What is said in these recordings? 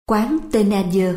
Quán Thénardier.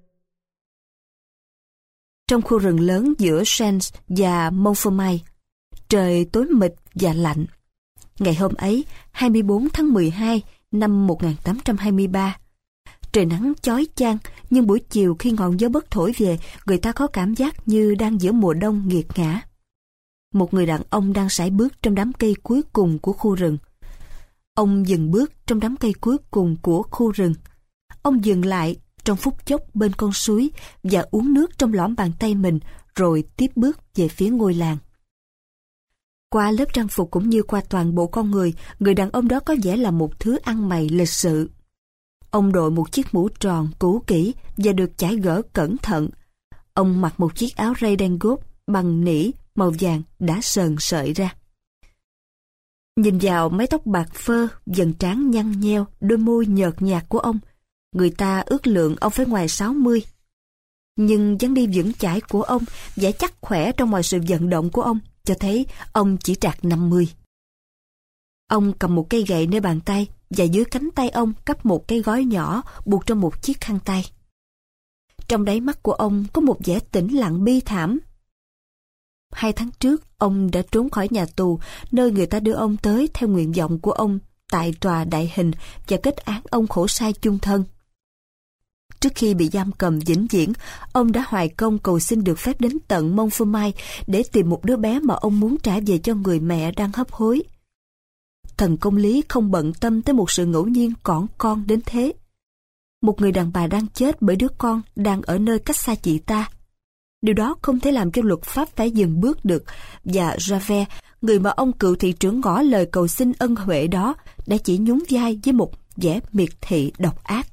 Trong khu rừng lớn giữa Sens và Montfermeil, trời tối mịt và lạnh. Ngày hôm ấy, 24 tháng 12 năm 1823, trời nắng chói chang, nhưng buổi chiều khi ngọn gió bấc thổi về, người ta có cảm giác như đang giữa mùa đông nghiệt ngã. Một người đàn ông đang sải bước trong đám cây cuối cùng của khu rừng. Ông dừng bước trong đám cây cuối cùng của khu rừng. Ông dừng lại trong phút chốc bên con suối và uống nước trong lõm bàn tay mình, rồi tiếp bước về phía ngôi làng. Qua lớp trang phục cũng như qua toàn bộ con người đàn ông đó có vẻ là một thứ ăn mày lịch sự. Ông đội một chiếc mũ tròn cũ kỹ và được chải gỡ cẩn thận. Ông mặc một chiếc áo ray đen gốt bằng nỉ màu vàng đã sờn sợi ra. Nhìn vào mái tóc bạc phơ, dần trán nhăn nheo, đôi môi nhợt nhạt của ông, người ta ước lượng ông phải ngoài 60. Nhưng dáng đi vững chãi của ông, vẻ chắc khỏe trong mọi sự vận động của ông, cho thấy ông chỉ trạc 50. Ông cầm một cây gậy nơi bàn tay, và dưới cánh tay ông cắp một cái gói nhỏ buộc trong một chiếc khăn tay. Trong đáy mắt của ông có một vẻ tĩnh lặng bi thảm. 2 tháng trước, ông đã trốn khỏi nhà tù, nơi người ta đưa ông tới theo nguyện vọng của ông tại tòa đại hình và kết án ông khổ sai chung thân. Trước khi bị giam cầm vĩnh viễn, ông đã hoài công cầu xin được phép đến tận Montfermeil để tìm một đứa bé mà ông muốn trả về cho người mẹ đang hấp hối. Thần công lý không bận tâm tới một sự ngẫu nhiên cỏn con đến thế. Một người đàn bà đang chết bởi đứa con đang ở nơi cách xa chị ta. Điều đó không thể làm cho luật pháp phải dừng bước được, và Javert, người mà ông cựu thị trưởng ngỏ lời cầu xin ân huệ đó, đã chỉ nhún vai với một vẻ miệt thị độc ác.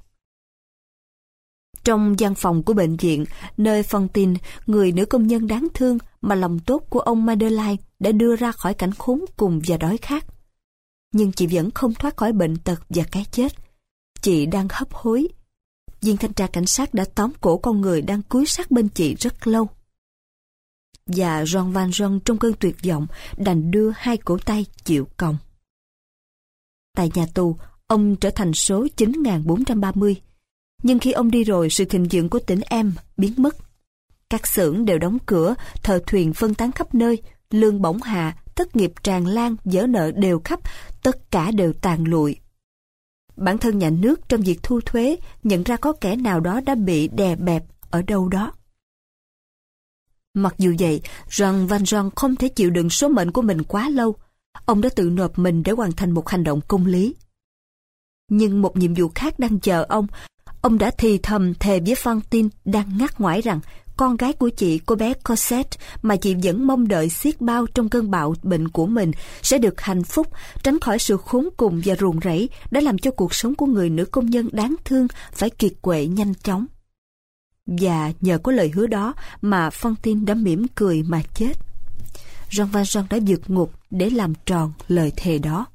Trong văn phòng của bệnh viện, nơi Fantine, người nữ công nhân đáng thương mà lòng tốt của ông Madeleine đã đưa ra khỏi cảnh khốn cùng và đói khát. Nhưng chị vẫn không thoát khỏi bệnh tật và cái chết. Chị đang hấp hối. Viên thanh tra cảnh sát đã tóm cổ con người đang cúi sát bên chị rất lâu. Và Jean Valjean trong cơn tuyệt vọng đành đưa 2 cổ tay chịu còng. Tại nhà tù, ông trở thành số 9430. Nhưng khi ông đi rồi, sự thịnh vượng của tỉnh Em biến mất. Các xưởng đều đóng cửa, thợ thuyền phân tán khắp nơi, lương bổng hạ, thất nghiệp tràn lan, vỡ nợ đều khắp, tất cả đều tàn lụi. Bản thân nhà nước trong việc thu thuế nhận ra có kẻ nào đó đã bị đè bẹp ở đâu đó. Mặc dù vậy, Jean Valjean không thể chịu đựng số mệnh của mình quá lâu. Ông đã tự nộp mình để hoàn thành một hành động công lý. Nhưng một nhiệm vụ khác đang chờ ông. Ông đã thì thầm thề với Fantine đang ngắt ngoải rằng con gái của chị, cô bé Cosette, mà chị vẫn mong đợi xiết bao trong cơn bạo bệnh của mình, sẽ được hạnh phúc, tránh khỏi sự khốn cùng và ruồng rẫy đã làm cho cuộc sống của người nữ công nhân đáng thương phải kiệt quệ nhanh chóng. Và nhờ có lời hứa đó mà Fantine đã mỉm cười mà chết. Jean Valjean đã vượt ngục để làm tròn lời thề đó.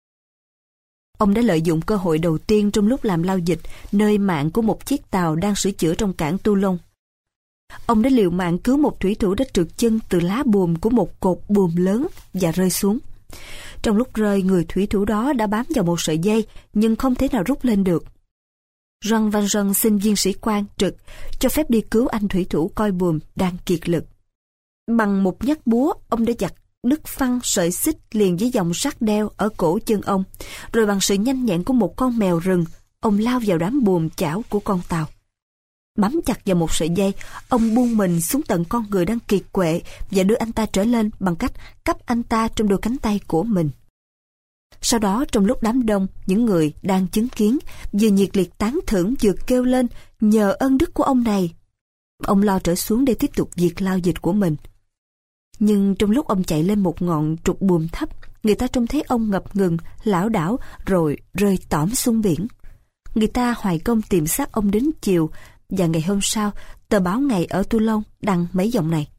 Ông đã lợi dụng cơ hội đầu tiên trong lúc làm lao dịch nơi mạng của một chiếc tàu đang sửa chữa trong cảng Toulon. Ông đã liều mạng cứu một thủy thủ đã trượt chân từ lá buồm của một cột buồm lớn và rơi xuống. Trong lúc rơi, người thủy thủ đó đã bám vào một sợi dây nhưng không thể nào rút lên được. Jean Valjean xin viên sĩ quan trực cho phép đi cứu anh thủy thủ coi buồm đang kiệt lực. Bằng một nhát búa, ông đã giật đứt phăng sợi xích liền với dòng sắt đeo ở cổ chân ông, rồi bằng sự nhanh nhẹn của một con mèo rừng, ông lao vào đám buồm chảo của con tàu. Bám chặt vào một sợi dây, ông buông mình xuống tận con người đang kiệt quệ và đưa anh ta trở lên bằng cách cắp anh ta trong đôi cánh tay của mình. Sau đó, trong lúc đám đông, những người đang chứng kiến vừa nhiệt liệt tán thưởng vừa kêu lên nhờ ơn đức của ông này. Ông lao trở xuống để tiếp tục việc lao dịch của mình. Nhưng trong lúc ông chạy lên một ngọn trục buồm thấp, người ta trông thấy ông ngập ngừng, lảo đảo rồi rơi tõm xuống biển. Người ta hoài công tìm xác ông đến chiều, và ngày hôm sau, tờ báo ngày ở Toulon đăng mấy dòng này.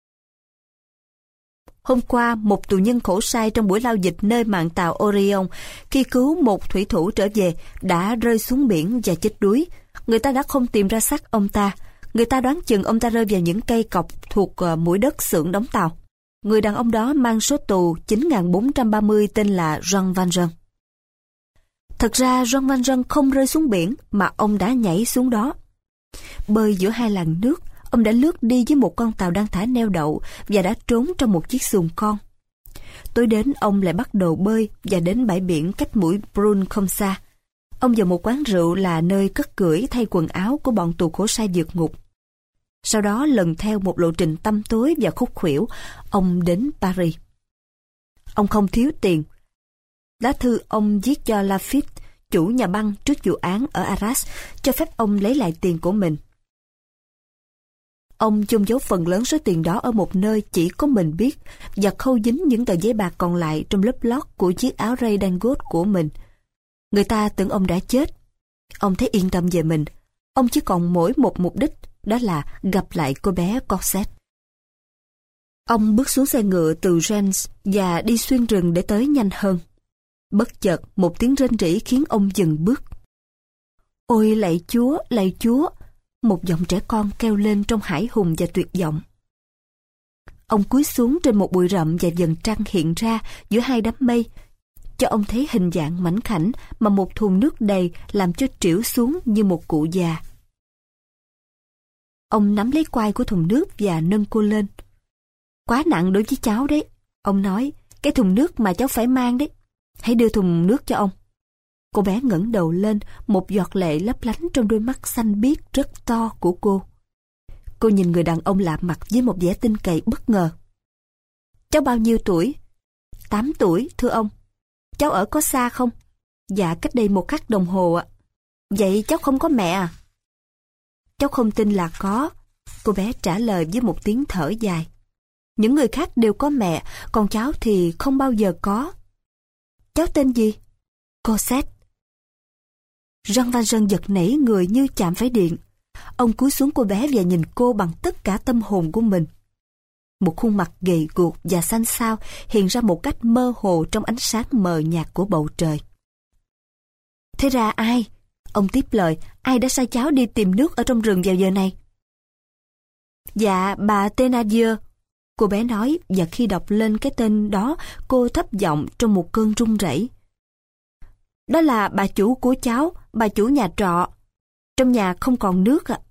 Hôm qua, một tù nhân khổ sai trong buổi lao dịch nơi mạn tàu Orion, khi cứu một thủy thủ trở về, đã rơi xuống biển và chết đuối. Người ta đã không tìm ra xác ông ta. Người ta đoán chừng ông ta rơi vào những cây cọc thuộc mũi đất xưởng đóng tàu. Người đàn ông đó mang số tù 9430 tên là Jean Valjean. Thật ra Jean Valjean không rơi xuống biển mà ông đã nhảy xuống đó. Bơi giữa hai làn nước, ông đã lướt đi với một con tàu đang thả neo đậu và đã trốn trong một chiếc xuồng con. Tối đến ông lại bắt đầu bơi và đến bãi biển cách mũi Brun không xa. Ông vào một quán rượu là nơi cất cưỡi thay quần áo của bọn tù khổ sai vượt ngục. Sau đó lần theo một lộ trình tăm tối và khúc khuỷu, ông đến Paris. Ông không thiếu tiền. Lá thư ông viết cho Lafitte, chủ nhà băng trước vụ án ở Arras, cho phép ông lấy lại tiền của mình. Ông chôn giấu phần lớn số tiền đó ở một nơi chỉ có mình biết và khâu dính những tờ giấy bạc còn lại trong lớp lót của chiếc áo ray Dangot của mình. Người ta tưởng ông đã chết. Ông thấy yên tâm về mình. Ông chỉ còn mỗi một mục đích, đó là gặp lại cô bé Cosette. Ông bước xuống xe ngựa từ Rennes và đi xuyên rừng để tới nhanh hơn. Bất chợt một tiếng rên rỉ khiến ông dừng bước. Ôi lạy Chúa, lạy Chúa! Một giọng trẻ con kêu lên trong hãi hùng và tuyệt vọng. Ông cúi xuống trên một bụi rậm và dần trăng hiện ra giữa hai đám mây, cho ông thấy hình dạng mảnh khảnh mà một thùng nước đầy làm cho trĩu xuống như một cụ già. Ông nắm lấy quai của thùng nước và nâng cô lên. Quá nặng đối với cháu đấy, ông nói, cái thùng nước mà cháu phải mang đấy. Hãy đưa thùng nước cho ông. Cô bé ngẩng đầu lên, một giọt lệ lấp lánh trong đôi mắt xanh biếc rất to của cô. Cô nhìn người đàn ông lạ mặt với một vẻ tin cậy bất ngờ. Cháu bao nhiêu tuổi? 8 tuổi, thưa ông. Cháu ở có xa không? Dạ, cách đây 1 khắc đồng hồ ạ. Vậy cháu không có mẹ à? Cháu không tin là có. Cô bé trả lời với một tiếng thở dài. Những người khác đều có mẹ, còn cháu thì không bao giờ có. Cháu tên gì? Cosette. Jean Valjean giật nảy người như chạm phải điện. Ông cúi xuống cô bé và nhìn cô bằng tất cả tâm hồn của mình. Một khuôn mặt gầy guộc và xanh xao hiện ra một cách mơ hồ trong ánh sáng mờ nhạt của bầu trời. Thế ra ai? Ông tiếp lời, ai đã sai cháu đi tìm nước ở trong rừng vào giờ này? Dạ, bà Thénardier. Cô bé nói, và khi đọc lên cái tên đó, cô thấp giọng trong một cơn run rẩy. Đó là bà chủ của cháu, bà chủ nhà trọ. Trong nhà không còn nước ạ.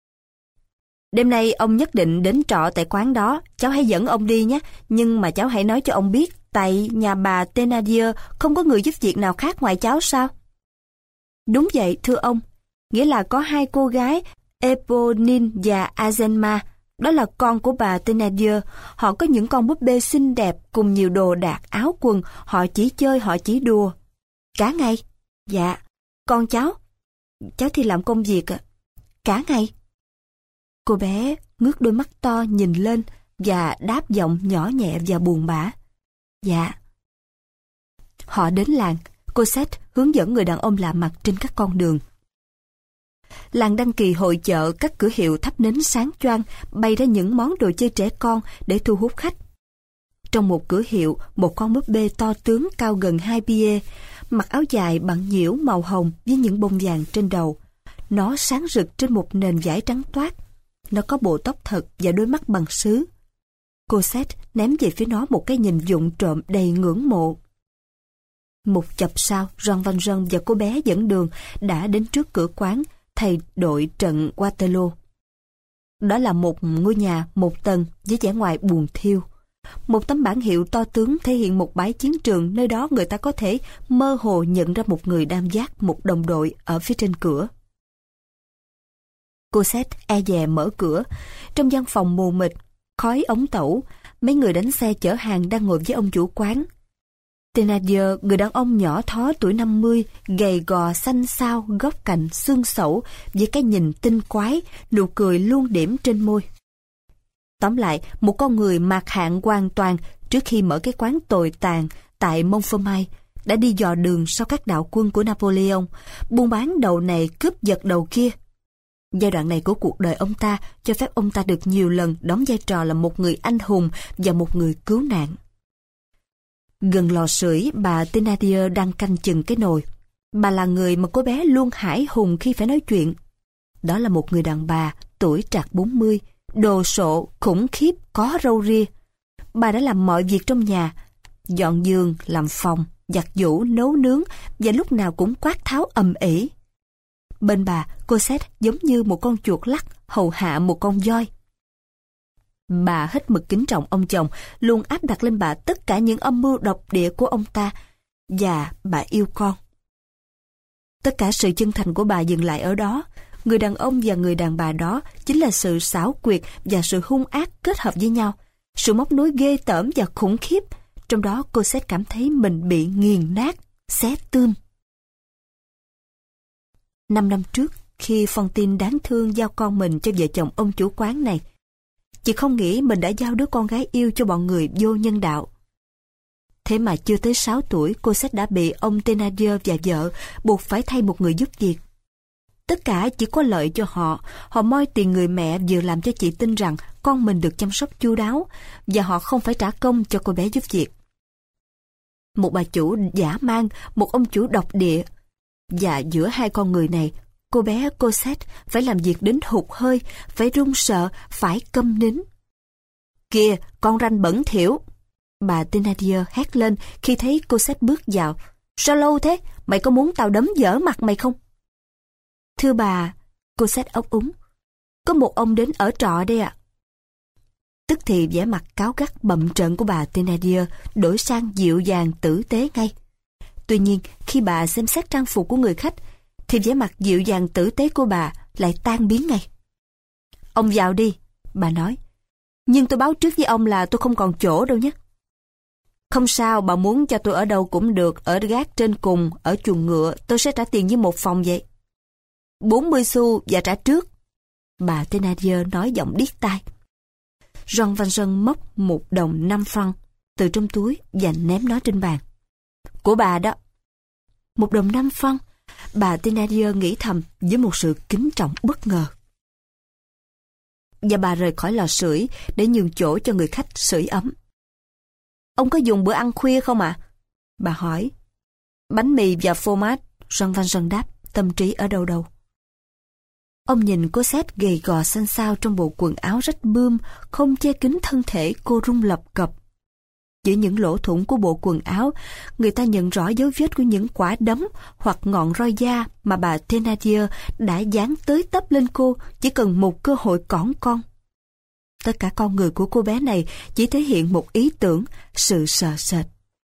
Đêm nay ông nhất định đến trọ tại quán đó, cháu hãy dẫn ông đi nhé, nhưng mà cháu hãy nói cho ông biết, tại nhà bà Thénardier không có người giúp việc nào khác ngoài cháu sao? Đúng vậy, thưa ông. Nghĩa là có 2 cô gái, Eponine và Azelma, đó là con của bà Thénardier. Họ có những con búp bê xinh đẹp cùng nhiều đồ đạc, áo quần, họ chỉ chơi, họ chỉ đùa. Cả ngày? Dạ. Con cháu? Cháu thì làm công việc ạ. Cả ngày? Cô bé ngước đôi mắt to nhìn lên và đáp giọng nhỏ nhẹ và buồn bã. Dạ. Họ đến làng. Cosette hướng dẫn người đàn ông lạ mặt trên các con đường. Làng đăng kỳ hội chợ, các cửa hiệu thắp nến sáng choang, bày ra những món đồ chơi trẻ con để thu hút khách. Trong một cửa hiệu, một con búp bê to tướng cao gần 2 pied, mặc áo dài bằng nhiễu màu hồng với những bông vàng trên đầu. Nó sáng rực trên một nền vải trắng toát. Nó có bộ tóc thật và đôi mắt bằng sứ. Cosette ném về phía nó một cái nhìn vụng trộm đầy ngưỡng mộ. Một chập sau, Jean Valjean và cô bé dẫn đường đã đến trước cửa quán thầy đội trận Waterloo. Đó là một ngôi nhà 1 tầng với vẻ ngoài buồn thiêu. Một tấm bảng hiệu to tướng thể hiện một bãi chiến trường, nơi đó người ta có thể mơ hồ nhận ra một người đang vác một đồng đội ở phía trên cửa. Cosette e dè mở cửa. Trong gian phòng mù mịt, khói ống tẩu, mấy người đánh xe chở hàng đang ngồi với ông chủ quán. Thénardier, người đàn ông nhỏ thó tuổi 50, gầy gò xanh xao, góc cạnh, xương xẩu, với cái nhìn tinh quái, nụ cười luôn điểm trên môi. Tóm lại, một con người mạc hạn hoàn toàn trước khi mở cái quán tồi tàn tại Montfermeil, đã đi dò đường sau các đạo quân của Napoleon, buôn bán đầu này cướp giật đầu kia. Giai đoạn này của cuộc đời ông ta cho phép ông ta được nhiều lần đóng vai trò là một người anh hùng và một người cứu nạn. Gần lò sưởi, bà Thénardier đang canh chừng cái nồi. Bà là người mà cô bé luôn hãi hùng khi phải nói chuyện. Đó là một người đàn bà, tuổi trạc 40, đồ sộ, khủng khiếp, có râu ria. Bà đã làm mọi việc trong nhà, dọn giường, làm phòng, giặt giũ, nấu nướng và lúc nào cũng quát tháo ầm ĩ. Bên bà, Cosette giống như một con chuột lắc hầu hạ một con voi. Bà hết mực kính trọng ông chồng, luôn áp đặt lên bà tất cả những âm mưu độc địa của ông ta, và bà yêu con. Tất cả sự chân thành của bà dừng lại ở đó. Người đàn ông và người đàn bà đó chính là sự xảo quyệt và sự hung ác kết hợp với nhau, sự móc nối ghê tởm và khủng khiếp. Trong đó Cosette cảm thấy mình bị nghiền nát, xé tươm. 5 năm trước, khi Fantine đáng thương giao con mình cho vợ chồng ông chủ quán này, chị không nghĩ mình đã giao đứa con gái yêu cho bọn người vô nhân đạo. Thế mà chưa tới 6 tuổi, Cosette đã bị ông Thénardier và vợ buộc phải thay một người giúp việc. Tất cả chỉ có lợi cho họ. Họ moi tiền người mẹ vừa làm cho chị tin rằng con mình được chăm sóc chu đáo, và họ không phải trả công cho cô bé giúp việc. Một bà chủ dã man, một ông chủ độc địa. Và giữa hai con người này, cô bé Cosette phải làm việc đến hụt hơi, phải run sợ, phải câm nín. Kìa, con ranh bẩn thỉu! Bà Thénardier hét lên khi thấy Cosette bước vào. Sao lâu thế? Mày có muốn tao đấm dở mặt mày không? Thưa bà, Cosette ấp úng. Có một ông đến ở trọ đây ạ. Tức thì vẻ mặt cáu gắt bậm trợn của bà Thénardier đổi sang dịu dàng tử tế ngay. Tuy nhiên, khi bà xem xét trang phục của người khách, thì vẻ mặt dịu dàng tử tế của bà lại tan biến ngay. Ông vào đi, bà nói. Nhưng tôi báo trước với ông là tôi không còn chỗ đâu nhé. Không sao, bà muốn cho tôi ở đâu cũng được, ở gác trên cùng, ở chuồng ngựa, tôi sẽ trả tiền với một phòng vậy. 40 xu và trả trước. Bà Thénardier nói giọng điếc tai. Jean Valjean móc 1 đồng 5 francs từ trong túi và ném nó trên bàn. Của bà đó. 1 đồng 5 francs. Bà Thénardier nghĩ thầm với một sự kính trọng bất ngờ. Và bà rời khỏi lò sưởi để nhường chỗ cho người khách sưởi ấm. Ông có dùng bữa ăn khuya không ạ? Bà hỏi. Bánh mì và phô mát, Jean Valjean đáp, tâm trí ở đâu đâu. Ông nhìn Cosette gầy gò xanh xao trong bộ quần áo rách bươm, không che kín thân thể cô rung lập cập. Giữa những lỗ thủng của bộ quần áo, người ta nhận rõ dấu vết của những quả đấm hoặc ngọn roi da mà bà Thénardier đã dán tới tấp lên cô chỉ cần một cơ hội cõng con. Tất cả con người của cô bé này chỉ thể hiện một ý tưởng, sự sợ sệt.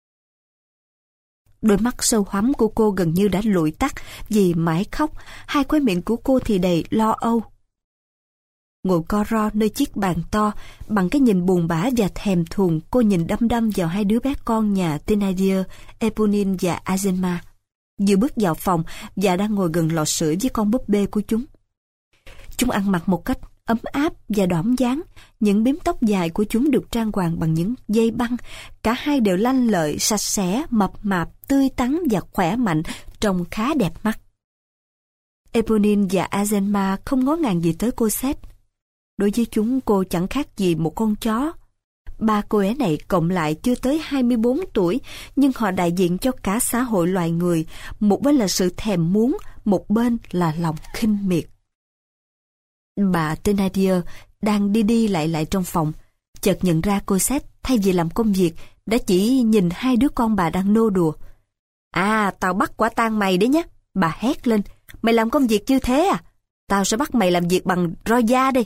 Đôi mắt sâu hoắm của cô gần như đã lụi tắt vì mãi khóc, hai khóe miệng của cô thì đầy lo âu. Ngồi co ro nơi chiếc bàn to, bằng cái nhìn buồn bã và thèm thuồng, cô nhìn đăm đăm vào hai đứa bé con nhà Thénardier, Éponine và Azelma, vừa bước vào phòng và đang ngồi gần lò sưởi với con búp bê của chúng. Chúng ăn mặc một cách ấm áp và đỏm dáng, những bím tóc dài của chúng được trang hoàng bằng những dây băng, cả hai đều lanh lợi, sạch sẽ, mập mạp, tươi tắn và khỏe mạnh, trông khá đẹp mắt. Éponine và Azelma không ngó ngàng gì tới Cosette. Đối với chúng cô chẳng khác gì một con chó. Ba cô bé này cộng lại chưa tới 24 tuổi, nhưng họ đại diện cho cả xã hội loài người, một bên là sự thèm muốn, một bên là lòng khinh miệt. Bà Thénardier đang đi đi lại lại trong phòng, chợt nhận ra Cosette thay vì làm công việc đã chỉ nhìn hai đứa con bà đang nô đùa. À, tao bắt quả tang mày đấy nhé, bà hét lên. Mày làm công việc như thế à? Tao sẽ bắt mày làm việc bằng roi da đi.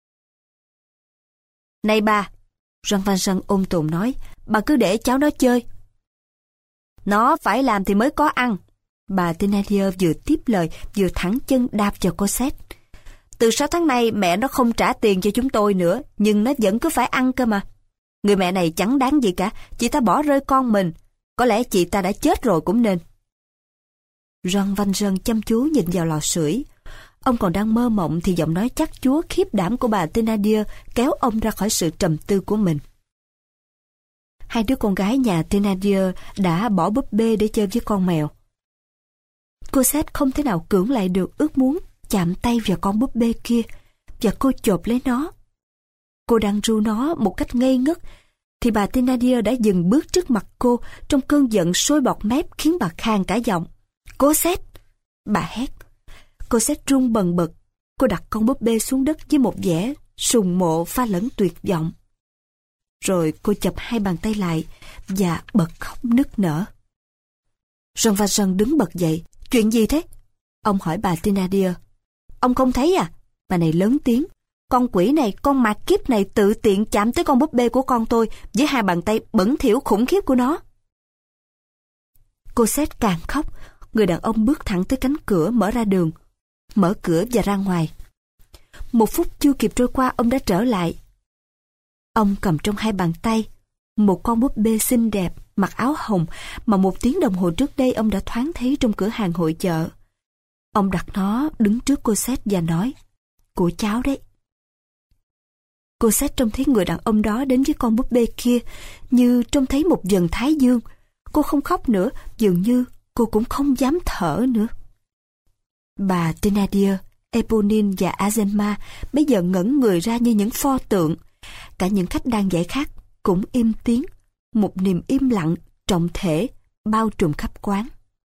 Này bà, Jean Valjean ôm tồn nói, bà cứ để cháu nó chơi. Nó phải làm thì mới có ăn. Bà Thénardier vừa tiếp lời vừa thẳng chân đạp vào Cosette. Từ 6 tháng nay mẹ nó không trả tiền cho chúng tôi nữa, nhưng nó vẫn cứ phải ăn cơ mà. Người mẹ này chẳng đáng gì cả, chị ta bỏ rơi con mình. Có lẽ chị ta đã chết rồi cũng nên. Jean Valjean chăm chú nhìn vào lò sưởi. Ông còn đang mơ mộng thì giọng nói chắc chúa khiếp đảm của bà Thénardier kéo ông ra khỏi sự trầm tư của mình. Hai đứa con gái nhà Thénardier đã bỏ búp bê để chơi với con mèo. Cosette không thể nào cưỡng lại được ước muốn chạm tay vào con búp bê kia, và cô chộp lấy nó. Cô đang ru nó một cách ngây ngất, thì bà Thénardier đã dừng bước trước mặt cô trong cơn giận sôi bọt mép khiến bà khàn cả giọng. Cosette! Bà hét. Cosette run bần bật. Cô đặt con búp bê xuống đất với một vẻ sùng mộ pha lẫn tuyệt vọng. Rồi cô chập hai bàn tay lại và bật khóc nức nở. Jean Valjean đứng bật dậy. Chuyện gì thế? Ông hỏi bà Thénardier. Ông không thấy à? Bà này lớn tiếng. Con quỷ này, con mạt kiếp này tự tiện chạm tới con búp bê của con tôi với hai bàn tay bẩn thỉu khủng khiếp của nó. Cosette càng khóc. Người đàn ông bước thẳng tới cánh cửa mở ra đường, mở cửa và ra ngoài. 1 phút chưa kịp trôi qua, ông đã trở lại. Ông cầm trong hai bàn tay một con búp bê xinh đẹp, mặc áo hồng mà 1 tiếng đồng hồ trước đây ông đã thoáng thấy trong cửa hàng hội chợ. Ông đặt nó đứng trước Cosette và nói, của cháu đấy. Cosette trông thấy người đàn ông đó đến với con búp bê kia như trông thấy một vầng thái dương. Cô không khóc nữa, dường như cô cũng không dám thở nữa. Bà Thénardier, Éponine và Azalma bây giờ ngẩn người ra như những pho tượng. Cả những khách đang dạy khác cũng im tiếng. Một niềm im lặng, trọng thể, bao trùm khắp quán.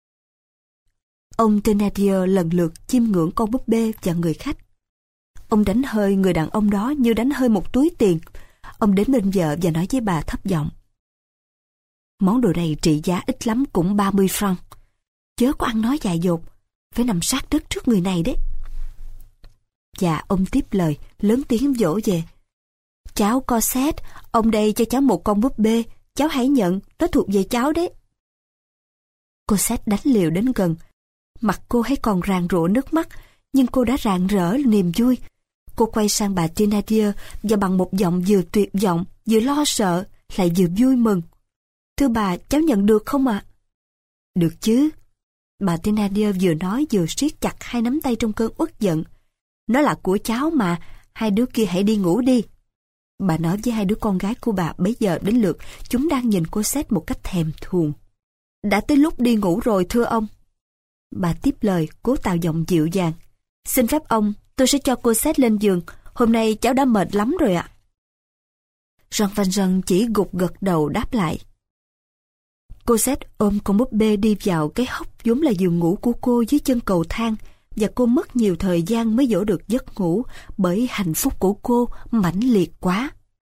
Ông Thénardier lần lượt chiêm ngưỡng con búp bê và người khách. Ông đánh hơi người đàn ông đó như đánh hơi một túi tiền. Ông đến bên vợ và nói với bà thấp giọng. Món đồ này trị giá ít lắm cũng 30 franc. Chớ có ăn nói dại dột, phải nằm sát đất trước người này đấy. Và ông tiếp lời, lớn tiếng dỗ về. Cháu Cosette, ông đây cho cháu một con búp bê, cháu hãy nhận, nó thuộc về cháu đấy. Cosette đánh liều đến gần. Mặt cô hay còn ràn rụa nước mắt, nhưng cô đã rạng rỡ niềm vui. Cô quay sang bà Thénardier và bằng một giọng vừa tuyệt vọng, vừa lo sợ, lại vừa vui mừng. Thưa bà, cháu nhận được không ạ? Được chứ. Bà Thénardier vừa nói vừa siết chặt hai nắm tay trong cơn uất giận. Nó là của cháu mà, hai đứa kia hãy đi ngủ đi. Bà nói với hai đứa con gái của bà bấy giờ đến lượt, chúng đang nhìn Cosette một cách thèm thuồng. Đã tới lúc đi ngủ rồi thưa ông. Bà tiếp lời, cố tạo giọng dịu dàng. Xin phép ông, tôi sẽ cho Cosette lên giường. Hôm nay cháu đã mệt lắm rồi ạ. Jean Valjean chỉ gục gật đầu đáp lại. Cosette ôm con búp bê đi vào cái hốc vốn là giường ngủ của cô dưới chân cầu thang, và cô mất nhiều thời gian mới dỗ được giấc ngủ bởi hạnh phúc của cô mãnh liệt quá.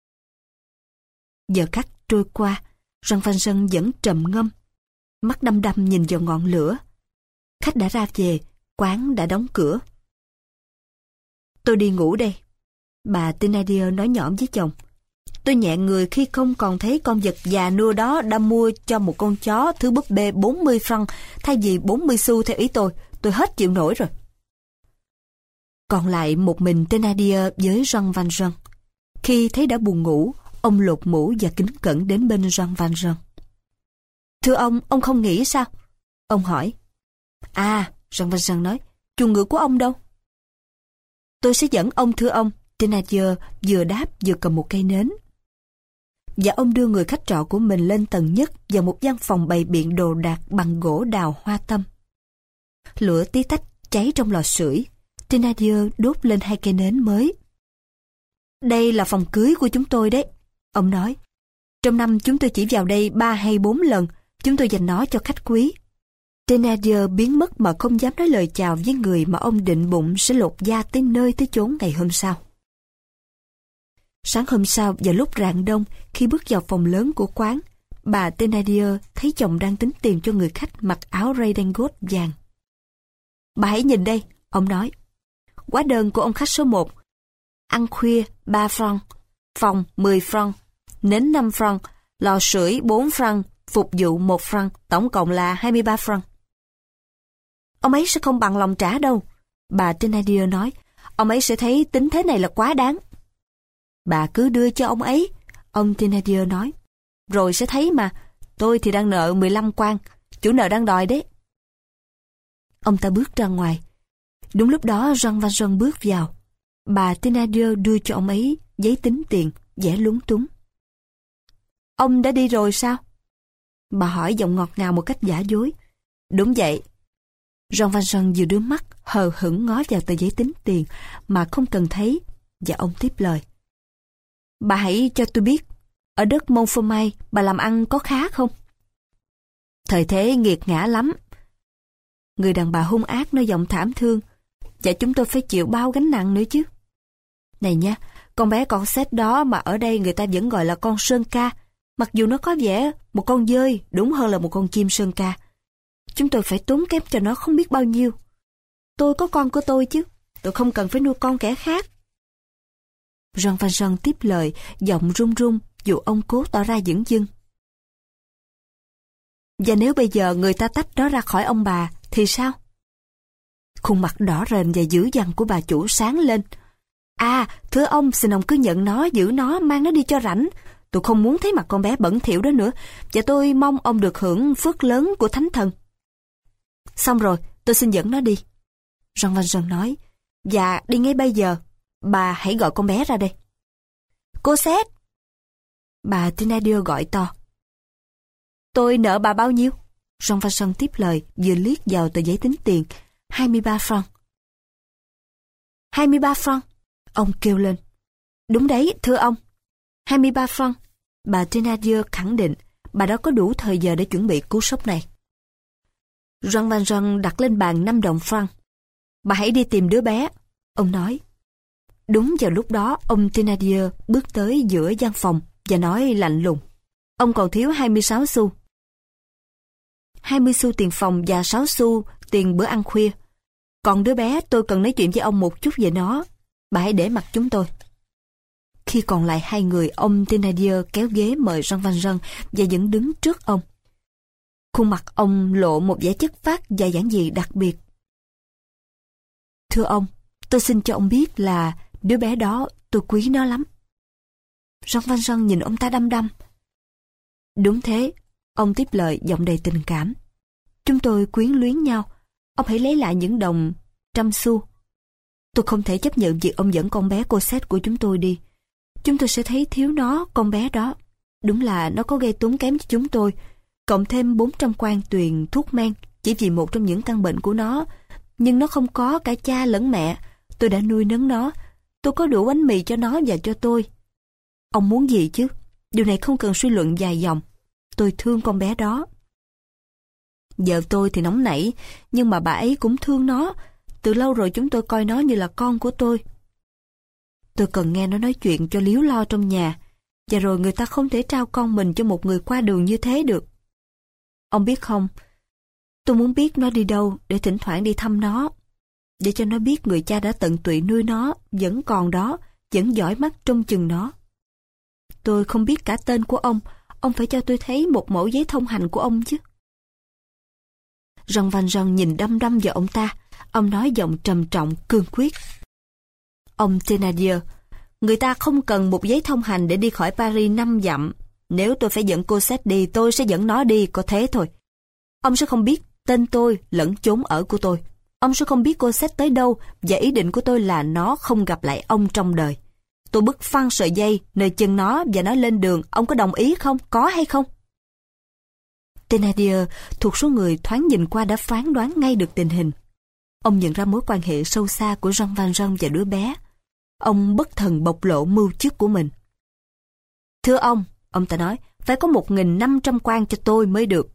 Giờ khắc trôi qua, Jean Valjean vẫn trầm ngâm, mắt đăm đăm nhìn vào ngọn lửa. Khách đã ra về, quán đã đóng cửa. Tôi đi ngủ đây. Bà Thénardier nói nhõm với chồng. Tôi nhẹ người khi không còn thấy con vật già nua đó đã mua cho một con chó thứ búp bê 40 franc thay vì 40 xu theo ý tôi. Tôi hết chịu nổi rồi. Còn lại một mình Thénardier với Jean Valjean. Khi thấy đã buồn ngủ, ông lột mũ và kính cẩn đến bên Jean Valjean. Thưa ông không nghĩ sao? Ông hỏi. À, Jean Valjean nói, chuồng ngựa của ông đâu? Tôi sẽ dẫn ông thưa ông. Thénardier vừa đáp vừa cầm một cây nến. Và ông đưa người khách trọ của mình lên tầng nhất vào một gian phòng bày biện đồ đạc bằng gỗ đào hoa tâm. Lửa tí tách cháy trong lò sưởi. Thénardier đốt lên 2 cây nến mới. Đây là phòng cưới của chúng tôi đấy, ông nói. Trong năm chúng tôi chỉ vào đây 3 hay 4 lần, chúng tôi dành nó cho khách quý. Thénardier biến mất mà không dám nói lời chào với người mà ông định bụng sẽ lột da tới nơi tới chốn ngày hôm sau. Sáng hôm sau, vào lúc rạng đông, khi bước vào phòng lớn của quán, bà Thénardier thấy chồng đang tính tiền cho người khách mặc áo redingot vàng. Bà hãy nhìn đây, ông nói. Hóa đơn của ông khách số 1. Ăn khuya 3 franc, phòng 10 franc, nến 5 franc, lò sưởi 4 franc, phục vụ 1 franc, tổng cộng là 23 franc. Ông ấy sẽ không bằng lòng trả đâu, bà Thénardier nói. Ông ấy sẽ thấy tính thế này là quá đáng. Bà cứ đưa cho ông ấy, ông Thénardier nói. Rồi sẽ thấy mà, tôi thì đang nợ 15 quan, chủ nợ đang đòi đấy. Ông ta bước ra ngoài. Đúng lúc đó Jean Valjean bước vào. Bà Thénardier đưa cho ông ấy giấy tính tiền, vẻ lúng túng. Ông đã đi rồi sao? Bà hỏi giọng ngọt ngào một cách giả dối. Đúng vậy. Jean Valjean vừa đưa mắt hờ hững ngó vào tờ giấy tính tiền mà không cần thấy, và ông tiếp lời. Bà hãy cho tôi biết, ở đất Montfermeil bà làm ăn có khá không? Thời thế nghiệt ngã lắm. Người đàn bà hung ác nói giọng thảm thương. Và chúng tôi phải chịu bao gánh nặng nữa chứ. Này nha, con bé con sét đó mà ở đây người ta vẫn gọi là con sơn ca, mặc dù nó có vẻ một con dơi đúng hơn là một con chim sơn ca. chúng tôi phải tốn kém cho nó không biết bao nhiêu. Tôi có con của tôi chứ, tôi không cần phải nuôi con kẻ khác. Jean Valjean tiếp lời, giọng run run, dù ông cố tỏ ra dửng dưng. Và nếu bây giờ người ta tách nó ra khỏi ông bà, thì sao? Khuôn mặt đỏ rền và dữ dằn của bà chủ sáng lên. À, thưa ông, xin ông cứ nhận nó, giữ nó, mang nó đi cho rảnh. Tôi không muốn thấy mặt con bé bẩn thỉu đó nữa, và tôi mong ông được hưởng phước lớn của thánh thần. Xong rồi, tôi xin dẫn nó đi. Jean Valjean nói, và đi ngay bây giờ. Bà hãy gọi con bé ra đây. Cosette! Bà Thénardier gọi to. Tôi nợ bà bao nhiêu? Jean Valjean tiếp lời, vừa liếc vào tờ giấy tính tiền. 23 francs. 23 francs? Ông kêu lên. Đúng đấy, thưa ông. 23 francs. Bà Thénardier khẳng định, bà đã có đủ thời giờ để chuẩn bị cú sốc này. Jean Valjean đặt lên bàn 5 đồng franc. Bà hãy đi tìm đứa bé, ông nói. Đúng vào lúc đó, ông Thénardier bước tới giữa gian phòng và nói lạnh lùng. Ông còn thiếu 26 xu. 20 xu tiền phòng và 6 xu tiền bữa ăn khuya. Còn đứa bé, tôi cần nói chuyện với ông một chút về nó. Bà hãy để mặc chúng tôi. Khi còn lại hai người, ông Thénardier kéo ghế mời Jean Valjean và vẫn đứng trước ông. Khuôn mặt ông lộ một vẻ chất phác và giản dị đặc biệt. Thưa ông, tôi xin cho ông biết là đứa bé đó tôi quý nó lắm. Jean Valjean nhìn ông ta đăm đăm. Đúng thế, ông tiếp lời giọng đầy tình cảm. Chúng tôi quyến luyến nhau. Ông hãy lấy lại những đồng 100 xu. Tôi không thể chấp nhận việc ông dẫn con bé Cosette của chúng tôi đi. Chúng tôi sẽ thấy thiếu nó, con bé đó. Đúng là nó có gây tốn kém cho chúng tôi. Cộng thêm 400 quan tuyền thuốc men chỉ vì một trong những căn bệnh của nó. Nhưng nó không có cả cha lẫn mẹ. Tôi đã nuôi nấng nó. Tôi có đủ bánh mì cho nó và cho tôi. Ông muốn gì chứ? Điều này không cần suy luận dài dòng. Tôi thương con bé đó. Vợ tôi thì nóng nảy, nhưng mà bà ấy cũng thương nó. Từ lâu rồi chúng tôi coi nó như là con của tôi. Tôi cần nghe nó nói chuyện cho líu lo trong nhà. Và rồi người ta không thể trao con mình cho một người qua đường như thế được. Ông biết không, tôi muốn biết nó đi đâu để thỉnh thoảng đi thăm nó. Để cho nó biết người cha đã tận tụy nuôi nó, vẫn còn đó, vẫn dõi mắt trông chừng nó. Tôi không biết cả tên của ông phải cho tôi thấy một mẫu giấy thông hành của ông chứ. Jean Valjean nhìn đăm đăm vào ông ta, ông nói giọng trầm trọng, cương quyết. Ông Thénardier, người ta không cần một giấy thông hành để đi khỏi Paris 5 dặm. Nếu tôi phải dẫn Cosette đi, tôi sẽ dẫn nó đi, có thế thôi. Ông sẽ không biết tên tôi lẫn chốn ở của tôi. Ông sẽ không biết Cosette tới đâu, và ý định của tôi là nó không gặp lại ông trong đời. Tôi bứt phăng sợi dây nơi chân nó và nó lên đường. Ông có đồng ý không? Có hay không? Thénardier thuộc số người thoáng nhìn qua đã phán đoán ngay được tình hình. Ông nhận ra mối quan hệ sâu xa của Jean Valjean và đứa bé. Ông bất thần bộc lộ mưu trước của mình. Thưa ông ta nói, phải có 1.500 quan cho tôi mới được.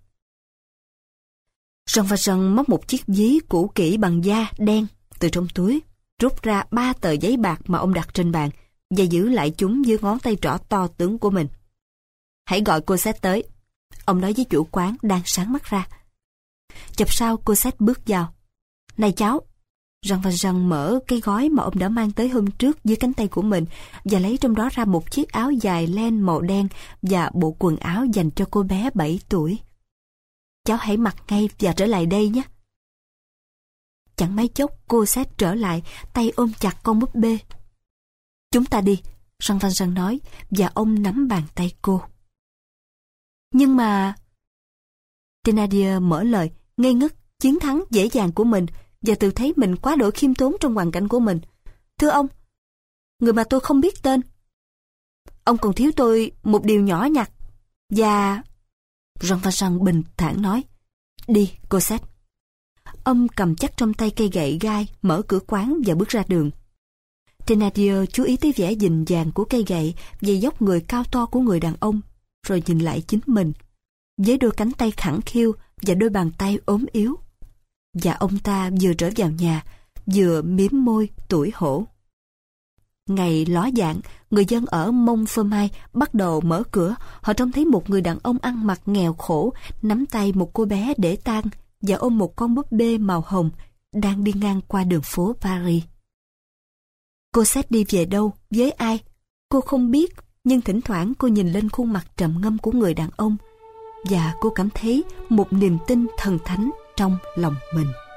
Jean Valjean móc một chiếc ví cũ kỹ bằng da đen từ trong túi, rút ra 3 tờ giấy bạc mà ông đặt trên bàn và giữ lại chúng dưới ngón tay trỏ to tướng của mình. Hãy gọi Cosette tới, ông nói với chủ quán đang sáng mắt ra. Chập sau Cosette bước vào. Này cháu. Jean Valjean mở cái gói mà ông đã mang tới hôm trước dưới cánh tay của mình và lấy trong đó ra một chiếc áo dài len màu đen và bộ quần áo dành cho cô bé 7 tuổi. Cháu hãy mặc ngay và trở lại đây nhé. Chẳng mấy chốc Cosette trở lại, tay ôm chặt con búp bê. Chúng ta đi, Jean Valjean nói, và ông nắm bàn tay cô. Nhưng mà... Thénardier mở lời, ngây ngất, chiến thắng dễ dàng của mình và tự thấy mình quá đỗi khiêm tốn trong hoàn cảnh của mình. Thưa ông, người mà tôi không biết tên. Ông còn thiếu tôi một điều nhỏ nhặt. Và... Jean Valjean bình thản nói, đi, Cosette. Ông cầm chắc trong tay cây gậy gai, mở cửa quán và bước ra đường. Thénardier chú ý tới vẻ dình dàng của cây gậy và dốc người cao to của người đàn ông, rồi nhìn lại chính mình, với đôi cánh tay khẳng khiu và đôi bàn tay ốm yếu. Và ông ta vừa trở vào nhà, vừa mím môi tủi hổ. Ngày ló dạng, người dân ở Montfermeil bắt đầu mở cửa. Họ trông thấy một người đàn ông ăn mặc nghèo khổ nắm tay một cô bé để tang và ôm một con búp bê màu hồng đang đi ngang qua đường phố Paris. Cô sẽ đi về đâu, với ai? Cô không biết, nhưng thỉnh thoảng cô nhìn lên khuôn mặt trầm ngâm của người đàn ông và cô cảm thấy một niềm tin thần thánh trong lòng mình.